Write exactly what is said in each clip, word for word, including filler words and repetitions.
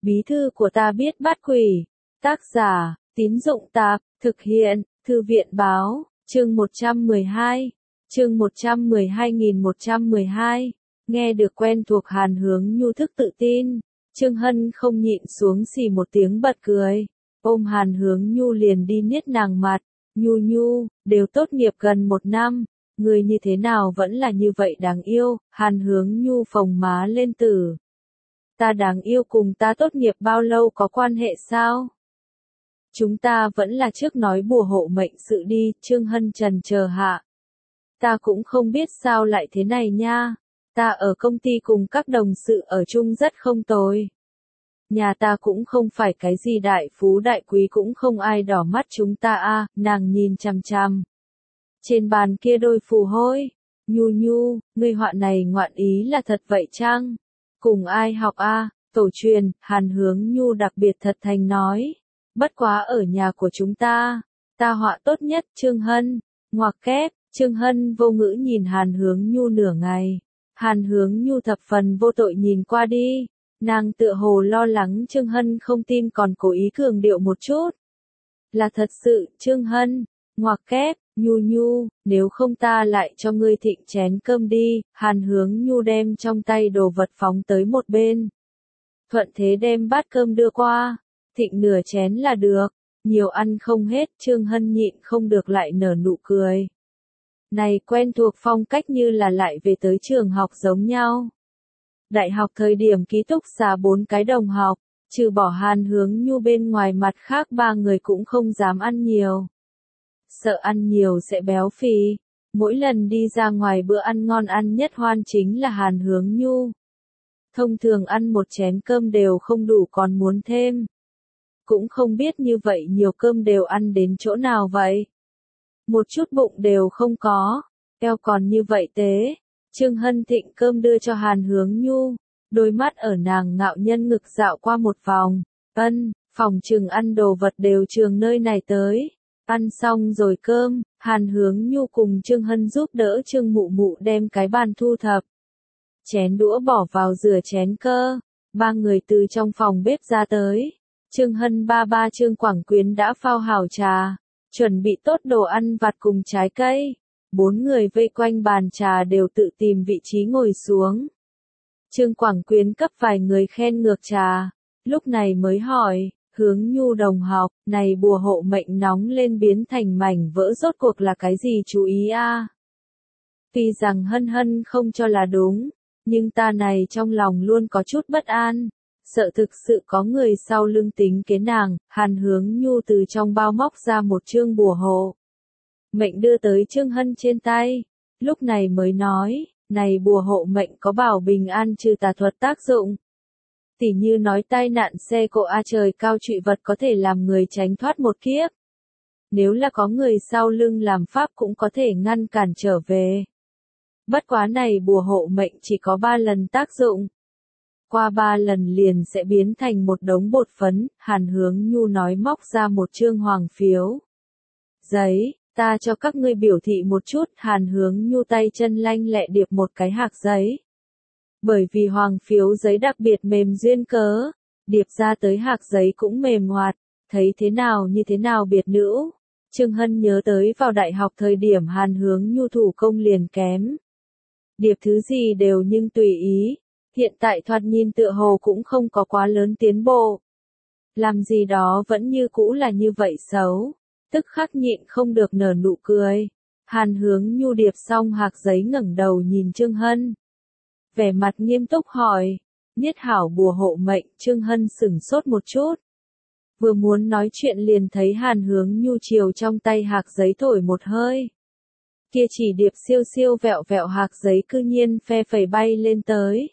Bí thư của ta biết bắt quỷ. Tác giả, Tín Dụng Tạp, thực hiện, Thư viện Báo, chương một trăm mười hai, chương một trăm mười hai nghìn một trăm mười hai, nghe được quen thuộc Hàn Hướng Nhu thức tự tin, Trương Hân không nhịn xuống xì một tiếng bật cười, ôm Hàn Hướng Nhu liền đi niết nàng mặt, Nhu Nhu, đều tốt nghiệp gần một năm, người như thế nào vẫn là như vậy đáng yêu, Hàn Hướng Nhu phồng má lên tử. Ta đáng yêu cùng ta tốt nghiệp bao lâu có quan hệ sao? Chúng ta vẫn là trước nói bùa hộ mệnh sự đi, Trương Hân trần chờ hạ. Ta cũng không biết sao lại thế này nha, ta ở công ty cùng các đồng sự ở chung rất không tồi. Nhà ta cũng không phải cái gì đại phú đại quý cũng không ai đỏ mắt chúng ta a, nàng nhìn chằm chằm. Trên bàn kia đôi phù hôi, Nhu Nhu, ngươi họa này ngoạn ý là thật vậy chăng? Cùng ai học a? Tổ truyền, Hàn Hướng Nhu đặc biệt thật thành nói. Bất quá ở nhà của chúng ta, ta họa tốt nhất, Trương Hân, ngoặc kép, Trương Hân vô ngữ nhìn Hàn Hướng Nhu nửa ngày. Hàn Hướng Nhu thập phần vô tội nhìn qua đi, nàng tựa hồ lo lắng Trương Hân không tin còn cố ý cường điệu một chút. Là thật sự, Trương Hân, ngoặc kép, Nhu Nhu, nếu không ta lại cho ngươi thịnh chén cơm đi, Hàn Hướng Nhu đem trong tay đồ vật phóng tới một bên. Thuận thế đem bát cơm đưa qua, thịnh nửa chén là được, nhiều ăn không hết, Trương Hân nhịn không được lại nở nụ cười. Này quen thuộc phong cách như là lại về tới trường học giống nhau. Đại học thời điểm ký túc xá bốn cái đồng học, trừ bỏ Hàn Hướng Nhu bên ngoài mặt khác ba người cũng không dám ăn nhiều. Sợ ăn nhiều sẽ béo phì, mỗi lần đi ra ngoài bữa ăn ngon ăn nhất hoan chính là Hàn Hướng Nhu. Thông thường ăn một chén cơm đều không đủ còn muốn thêm. Cũng không biết như vậy nhiều cơm đều ăn đến chỗ nào vậy. Một chút bụng đều không có, eo còn như vậy tế. Trương Hân thịnh cơm đưa cho Hàn Hướng Nhu, đôi mắt ở nàng ngạo nhân ngực dạo qua một vòng. Ân, phòng trừng ăn đồ vật đều trường nơi này tới. Ăn xong rồi cơm, Hàn Hướng Nhu cùng Trương Hân giúp đỡ Trương Mụ Mụ đem cái bàn thu thập. Chén đũa bỏ vào rửa chén cơ, ba người từ trong phòng bếp ra tới. Trương Hân ba ba Trương Quảng Quyến đã phao hảo trà, chuẩn bị tốt đồ ăn vặt cùng trái cây. Bốn người vây quanh bàn trà đều tự tìm vị trí ngồi xuống. Trương Quảng Quyến cấp vài người khen ngược trà, lúc này mới hỏi, Hướng Nhu đồng học, này bùa hộ mệnh nóng lên biến thành mảnh vỡ rốt cuộc là cái gì chú ý a? Tuy rằng Hân Hân không cho là đúng, nhưng ta này trong lòng luôn có chút bất an, sợ thực sự có người sau lưng tính kế nàng. Hàn Hướng Nhu từ trong bao móc ra một chương bùa hộ mệnh đưa tới Trương Hân trên tay, lúc này mới nói, này bùa hộ mệnh có bảo bình an trừ tà thuật tác dụng. Tỉ như nói tai nạn xe cộ a trời cao trụy vật có thể làm người tránh thoát một kiếp. Nếu là có người sau lưng làm pháp cũng có thể ngăn cản trở về. Bất quá này bùa hộ mệnh chỉ có ba lần tác dụng. Qua ba lần liền sẽ biến thành một đống bột phấn, Hàn Hướng Nhu nói móc ra một chương hoàng phiếu. Giấy, ta cho các ngươi biểu thị một chút, Hàn Hướng Nhu tay chân lanh lẹ điệp một cái hạc giấy. Bởi vì hoàng phiếu giấy đặc biệt mềm duyên cớ, điệp ra tới hạc giấy cũng mềm hoạt, thấy thế nào như thế nào biệt nữ. Trương Hân nhớ tới vào đại học thời điểm Hàn Hướng Nhu thủ công liền kém. Điệp thứ gì đều nhưng tùy ý, hiện tại thoạt nhìn tựa hồ cũng không có quá lớn tiến bộ. Làm gì đó vẫn như cũ là như vậy xấu, tức khắc nhịn không được nở nụ cười. Hàn Hướng Nhu điệp xong hạc giấy ngẩng đầu nhìn Trương Hân. Vẻ mặt nghiêm túc hỏi, niết hảo bùa hộ mệnh, Trương Hân sửng sốt một chút. Vừa muốn nói chuyện liền thấy Hàn Hướng Nhu chiều trong tay hạc giấy thổi một hơi. Kia chỉ điệp siêu siêu vẹo vẹo hạc giấy cư nhiên phe phẩy bay lên tới.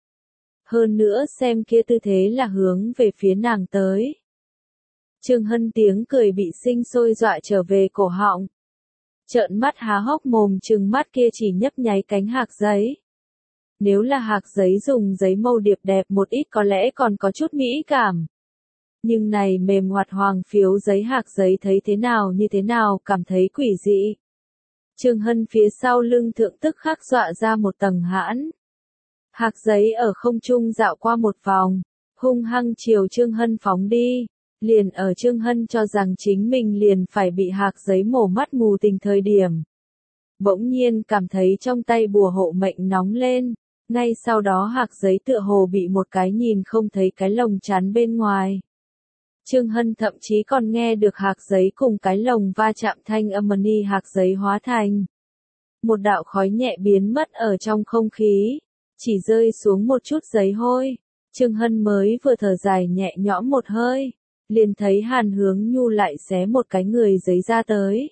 Hơn nữa xem kia tư thế là hướng về phía nàng tới. Trương Hân tiếng cười bị sinh sôi dọa trở về cổ họng. Trợn mắt há hốc mồm trừng mắt kia chỉ nhấp nháy cánh hạc giấy. Nếu là hạc giấy dùng giấy màu điệp đẹp một ít có lẽ còn có chút mỹ cảm. Nhưng này mềm hoạt hoàng phiếu giấy hạc giấy thấy thế nào như thế nào cảm thấy quỷ dị. Trương Hân phía sau lưng thượng tức khắc dọa ra một tầng hãn. Hạc giấy ở không trung dạo qua một vòng, hung hăng chiều Trương Hân phóng đi. Liền ở Trương Hân cho rằng chính mình liền phải bị hạc giấy mổ mắt mù tình thời điểm. Bỗng nhiên cảm thấy trong tay bùa hộ mệnh nóng lên, ngay sau đó hạc giấy tựa hồ bị một cái nhìn không thấy cái lồng chắn bên ngoài. Trương Hân thậm chí còn nghe được hạc giấy cùng cái lồng va chạm thanh âm ni hạc giấy hóa thành. Một đạo khói nhẹ biến mất ở trong không khí, chỉ rơi xuống một chút giấy hôi. Trương Hân mới vừa thở dài nhẹ nhõm một hơi, liền thấy Hàn Hướng Nhu lại xé một cái người giấy ra tới.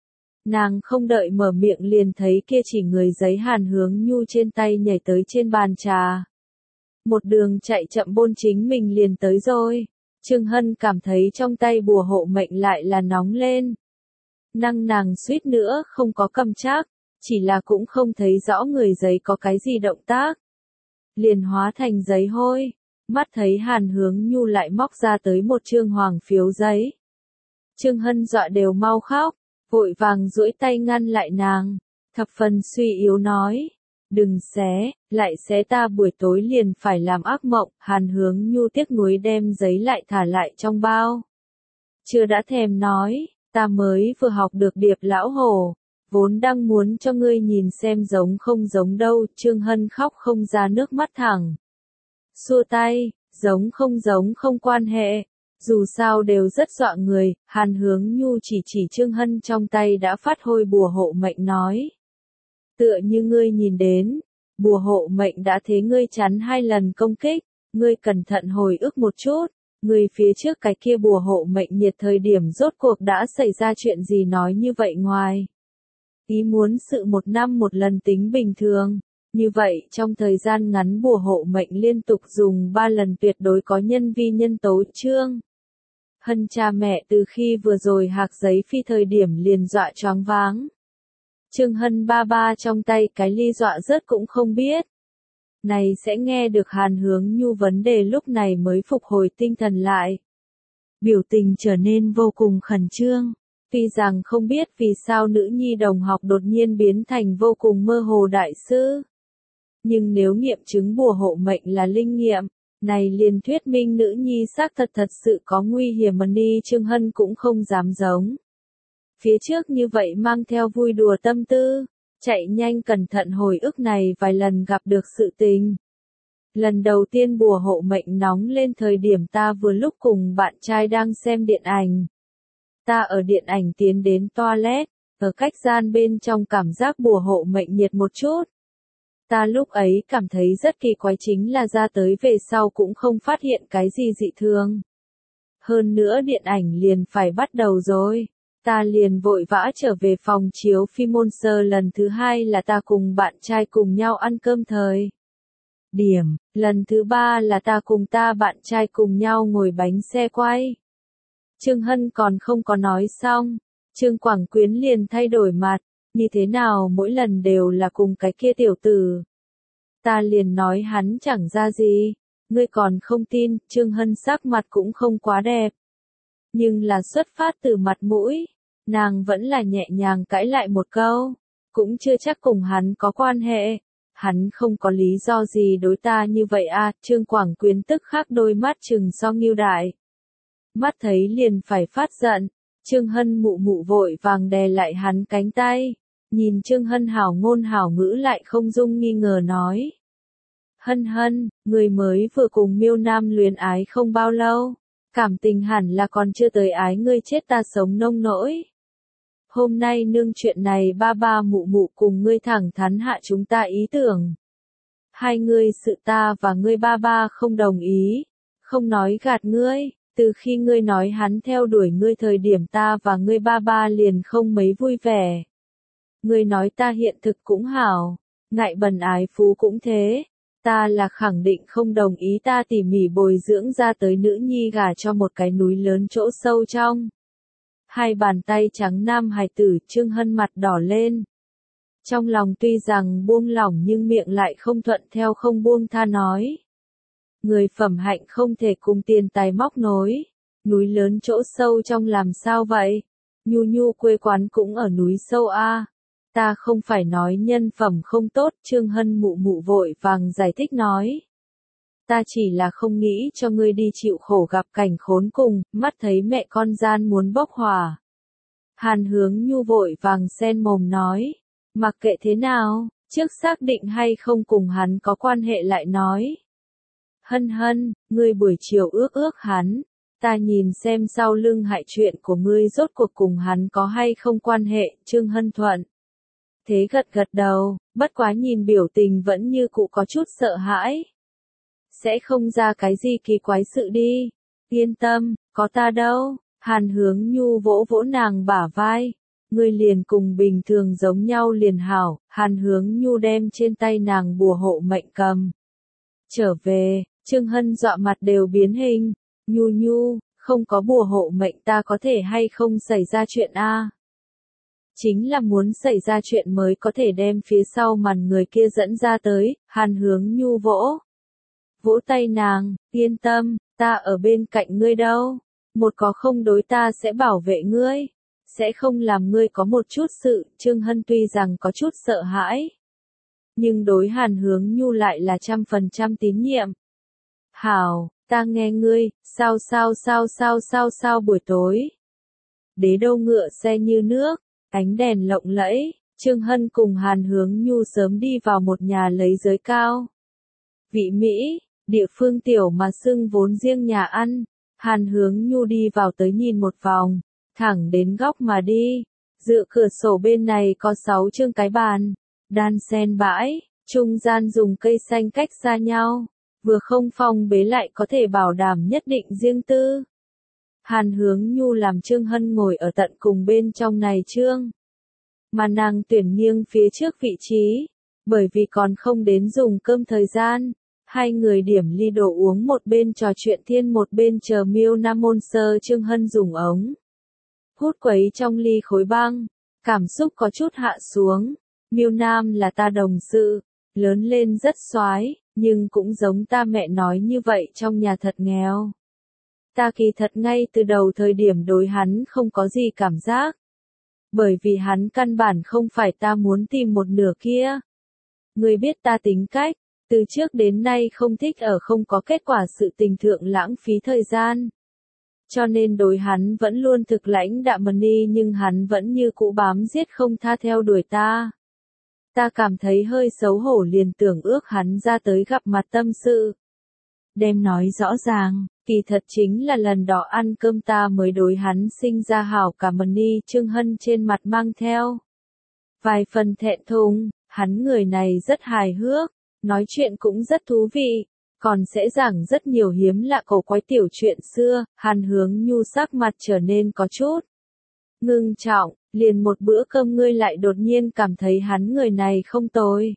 Nàng không đợi mở miệng liền thấy kia chỉ người giấy Hàn Hướng Nhu trên tay nhảy tới trên bàn trà. Một đường chạy chậm bôn chính mình liền tới rồi. Trương Hân cảm thấy trong tay bùa hộ mệnh lại là nóng lên. Năng nàng suýt nữa không có cầm chắc, chỉ là cũng không thấy rõ người giấy có cái gì động tác. Liền hóa thành giấy hôi, mắt thấy Hàn Hướng Nhu lại móc ra tới một trương hoàng phiếu giấy. Trương Hân dọa đều mau khóc, vội vàng duỗi tay ngăn lại nàng, thập phần suy yếu nói. Đừng xé, lại xé ta buổi tối liền phải làm ác mộng. Hàn Hướng Nhu tiếc nuối đem giấy lại thả lại trong bao. Chưa đã thèm nói, ta mới vừa học được điệp lão hổ, vốn đang muốn cho ngươi nhìn xem giống không giống đâu. Trương Hân khóc không ra nước mắt thẳng. Xua tay, giống không giống không quan hệ, dù sao đều rất dọa người. Hàn Hướng Nhu chỉ chỉ Trương Hân trong tay đã phát hôi bùa hộ mệnh nói. Tựa như ngươi nhìn đến, bùa hộ mệnh đã thế ngươi chắn hai lần công kích, ngươi cẩn thận hồi ức một chút, ngươi phía trước cái kia bùa hộ mệnh nhiệt thời điểm rốt cuộc đã xảy ra chuyện gì nói như vậy ngoài. Ý muốn sự một năm một lần tính bình thường, như vậy trong thời gian ngắn bùa hộ mệnh liên tục dùng ba lần tuyệt đối có nhân vi nhân tố. Trương Hân cha mẹ từ khi vừa rồi hạc giấy phi thời điểm liền dọa choáng váng. Trương Hân ba ba trong tay cái ly dọa rớt cũng không biết. Này sẽ nghe được Hàn Hướng Nhu vấn đề lúc này mới phục hồi tinh thần lại. Biểu tình trở nên vô cùng khẩn trương. Tuy rằng không biết vì sao nữ nhi đồng học đột nhiên biến thành vô cùng mơ hồ đại sư. Nhưng nếu nghiệm chứng bùa hộ mệnh là linh nghiệm, này liền thuyết minh nữ nhi xác thật thật sự có nguy hiểm mà ni Trương Hân cũng không dám giống. Phía trước như vậy mang theo vui đùa tâm tư, chạy nhanh cẩn thận hồi ức này vài lần gặp được sự tình. Lần đầu tiên bùa hộ mệnh nóng lên thời điểm ta vừa lúc cùng bạn trai đang xem điện ảnh. Ta ở điện ảnh tiến đến toilet, ở cách gian bên trong cảm giác bùa hộ mệnh nhiệt một chút. Ta lúc ấy cảm thấy rất kỳ quái chính là ra tới về sau cũng không phát hiện cái gì dị thường. Hơn nữa điện ảnh liền phải bắt đầu rồi. Ta liền vội vã trở về phòng chiếu phim Monster. Lần thứ hai là ta cùng bạn trai cùng nhau ăn cơm thời điểm. Lần thứ ba là ta cùng ta bạn trai cùng nhau ngồi bánh xe quay. Trương Hân còn không có nói xong. Trương Quảng Quyến liền thay đổi mặt. Như thế nào mỗi lần đều là cùng cái kia tiểu tử. Ta liền nói hắn chẳng ra gì. Ngươi còn không tin. Trương Hân sắc mặt cũng không quá đẹp. Nhưng là xuất phát từ mặt mũi. Nàng vẫn là nhẹ nhàng cãi lại một câu. Cũng chưa chắc cùng hắn có quan hệ. Hắn không có lý do gì đối ta như vậy à. Trương Quảng Quyến tức khắc đôi mắt trừng so nghiêu đại. Mắt thấy liền phải phát giận. Trương Hân mụ mụ vội vàng đè lại hắn cánh tay. Nhìn Trương Hân hảo ngôn hảo ngữ lại không dung nghi ngờ nói. Hân Hân, người mới vừa cùng Miêu Nam luyến ái không bao lâu. Cảm tình hẳn là còn chưa tới ái ngươi chết ta sống nông nỗi. Hôm nay nương chuyện này ba ba mụ mụ cùng ngươi thẳng thắn hạ chúng ta ý tưởng. Hai ngươi sự ta và ngươi ba ba không đồng ý. Không nói gạt ngươi, từ khi ngươi nói hắn theo đuổi ngươi thời điểm ta và ngươi ba ba liền không mấy vui vẻ. Ngươi nói ta hiện thực cũng hảo, ngại bần ái phú cũng thế. Ta là khẳng định không đồng ý ta tỉ mỉ bồi dưỡng ra tới nữ nhi gả cho một cái núi lớn chỗ sâu trong. Hai bàn tay trắng nam hài tử. Trương Hân mặt đỏ lên. Trong lòng tuy rằng buông lỏng nhưng miệng lại không thuận theo không buông tha nói. Người phẩm hạnh không thể cùng tiền tài móc nối. Núi lớn chỗ sâu trong làm sao vậy? Nhu Nhu quê quán cũng ở núi sâu a. Ta không phải nói nhân phẩm không tốt. Trương Hân mụ mụ vội vàng giải thích nói. ta chỉ là không nghĩ cho ngươi đi chịu khổ gặp cảnh khốn cùng, mắt thấy mẹ con gian muốn bốc hỏa. Hàn Hướng Nhu vội vàng xen mồm nói, mặc kệ thế nào, trước xác định hay không cùng hắn có quan hệ lại nói. Hân hân, ngươi buổi chiều ước ước hắn, ta nhìn xem sau lưng hại chuyện của ngươi rốt cuộc cùng hắn có hay không quan hệ, Trương Hân thuận. Thế gật gật đầu, bất quá nhìn biểu tình vẫn như cụ có chút sợ hãi. Sẽ không ra cái gì kỳ quái sự đi, yên tâm, có ta đâu. Hàn Hướng Nhu vỗ vỗ nàng bả vai, ngươi liền cùng bình thường giống nhau liền hảo. Hàn Hướng Nhu đem trên tay nàng bùa hộ mệnh cầm. Trở về, Trương Hân dọa mặt đều biến hình, Nhu Nhu, không có bùa hộ mệnh ta có thể hay không xảy ra chuyện a? Chính là muốn xảy ra chuyện mới có thể đem phía sau màn người kia dẫn ra tới. Hàn Hướng Nhu vỗ. Vỗ tay nàng, yên tâm, ta ở bên cạnh ngươi đâu. Một có không đối ta sẽ bảo vệ ngươi, sẽ không làm ngươi có một chút sự. Trương Hân tuy rằng có chút sợ hãi, nhưng đối Hàn Hướng Nhu lại là trăm phần trăm tín nhiệm. Hảo, ta nghe ngươi, sao sao sao sao sao sao buổi tối. Đế đô ngựa xe như nước, ánh đèn lộng lẫy, Trương Hân cùng Hàn Hướng Nhu sớm đi vào một nhà lấy giới cao. Vị Mỹ, địa phương tiểu mà xưng vốn riêng nhà ăn. Hàn Hướng Nhu đi vào tới nhìn một vòng, thẳng đến góc mà đi. Dựa cửa sổ bên này có sáu chương cái bàn, đan xen bãi, trung gian dùng cây xanh cách xa nhau, vừa không phong bế lại có thể bảo đảm nhất định riêng tư. Hàn Hướng Nhu làm Trương Hân ngồi ở tận cùng bên trong này chương, mà nàng tuyển nghiêng phía trước vị trí, bởi vì còn không đến dùng cơm thời gian. Hai người điểm ly đồ uống, một bên trò chuyện thiên một bên chờ Miêu Nam Môn Sơ. Trương Hân dùng ống hút quấy trong ly khối băng, cảm xúc có chút hạ xuống. Miêu Nam là ta đồng sự, lớn lên rất soái, nhưng cũng giống ta mẹ nói như vậy, trong nhà thật nghèo. Ta kỳ thật ngay từ đầu thời điểm đối hắn không có gì cảm giác, bởi vì hắn căn bản không phải ta muốn tìm một nửa kia. Ngươi biết ta tính cách, từ trước đến nay không thích ở không có kết quả sự tình thượng lãng phí thời gian. Cho nên đối hắn vẫn luôn thực lãnh đạm mần đi, nhưng hắn vẫn như cũ bám giết không tha theo đuổi ta. Ta cảm thấy hơi xấu hổ, liền tưởng ước hắn ra tới gặp mặt tâm sự. Đem nói rõ ràng, kỳ thật chính là lần đó ăn cơm ta mới đối hắn sinh ra hảo cảm mần đi. Trương Hân trên mặt mang theo vài phần thẹn thùng, hắn người này rất hài hước. Nói chuyện cũng rất thú vị, còn sẽ giảng rất nhiều hiếm lạ cổ quái tiểu chuyện xưa. Hàn Hướng Nhu sắc mặt trở nên có chút ngưng trọng, liền một bữa cơm ngươi lại đột nhiên cảm thấy hắn người này không tồi.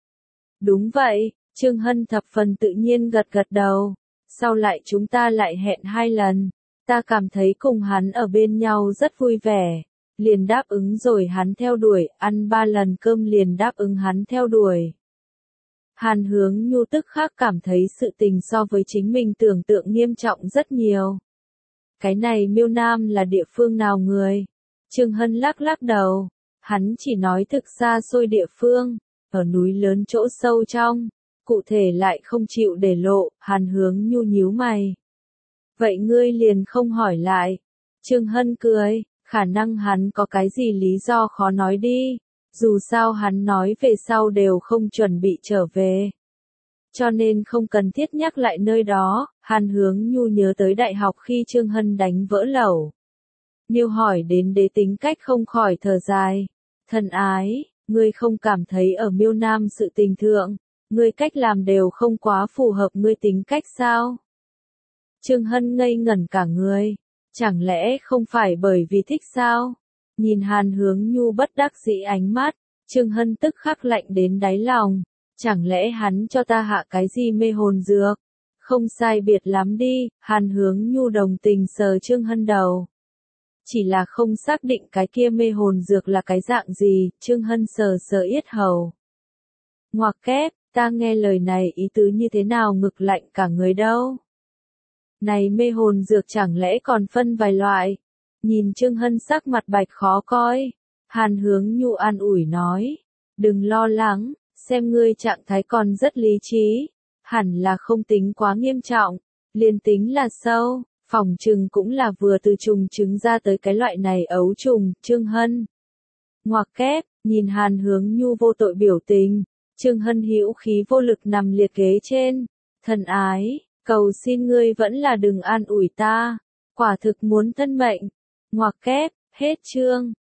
Đúng vậy, Trương Hân thập phần tự nhiên gật gật đầu, sau lại chúng ta lại hẹn hai lần, ta cảm thấy cùng hắn ở bên nhau rất vui vẻ, liền đáp ứng rồi hắn theo đuổi, ăn ba lần cơm liền đáp ứng hắn theo đuổi. Hàn Hướng Nhu tức khắc cảm thấy sự tình so với chính mình tưởng tượng nghiêm trọng rất nhiều. Cái này Miêu Nam là địa phương nào người? Trương Hân lắc lắc đầu, hắn chỉ nói thực xa xôi địa phương, ở núi lớn chỗ sâu trong, cụ thể lại không chịu để lộ. Hàn Hướng Nhu nhíu mày. Vậy ngươi liền không hỏi lại. Trương Hân cười, khả năng hắn có cái gì lý do khó nói đi. Dù sao hắn nói về sau đều không chuẩn bị trở về, cho nên không cần thiết nhắc lại nơi đó. Hàn Hướng Nhu nhớ tới đại học khi Trương Hân đánh vỡ lẩu. Niêu hỏi đến đế tính cách không khỏi thở dài. Thân ái, ngươi không cảm thấy ở Miêu Nam sự tình thượng, ngươi cách làm đều không quá phù hợp ngươi tính cách sao? Trương Hân ngây ngẩn cả người, chẳng lẽ không phải bởi vì thích sao? Nhìn Hàn Hướng Nhu bất đắc dĩ ánh mắt, Trương Hân tức khắc lạnh đến đáy lòng. Chẳng lẽ hắn cho ta hạ cái gì mê hồn dược? Không sai biệt lắm đi. Hàn Hướng Nhu đồng tình sờ Trương Hân đầu. Chỉ là không xác định cái kia mê hồn dược là cái dạng gì. Trương Hân sờ sờ yết hầu. Ngoặc kép, ta nghe lời này ý tứ như thế nào ngực lạnh cả người đâu. Này mê hồn dược chẳng lẽ còn phân vài loại? Nhìn Trương Hân sắc mặt bạch khó coi, Hàn Hướng Nhu an ủi nói, đừng lo lắng, xem ngươi trạng thái còn rất lý trí. hẳn là không tính quá nghiêm trọng, liền tính là sâu, phỏng chừng cũng là vừa từ trùng trứng ra tới cái loại này ấu trùng, Trương Hân. Ngoặc kép, nhìn Hàn Hướng Nhu vô tội biểu tình, Trương Hân hữu khí vô lực nằm liệt ghế trên, thân ái, cầu xin ngươi vẫn là đừng an ủi ta, quả thực muốn thân mệnh. Ngoặc kép, hết chương.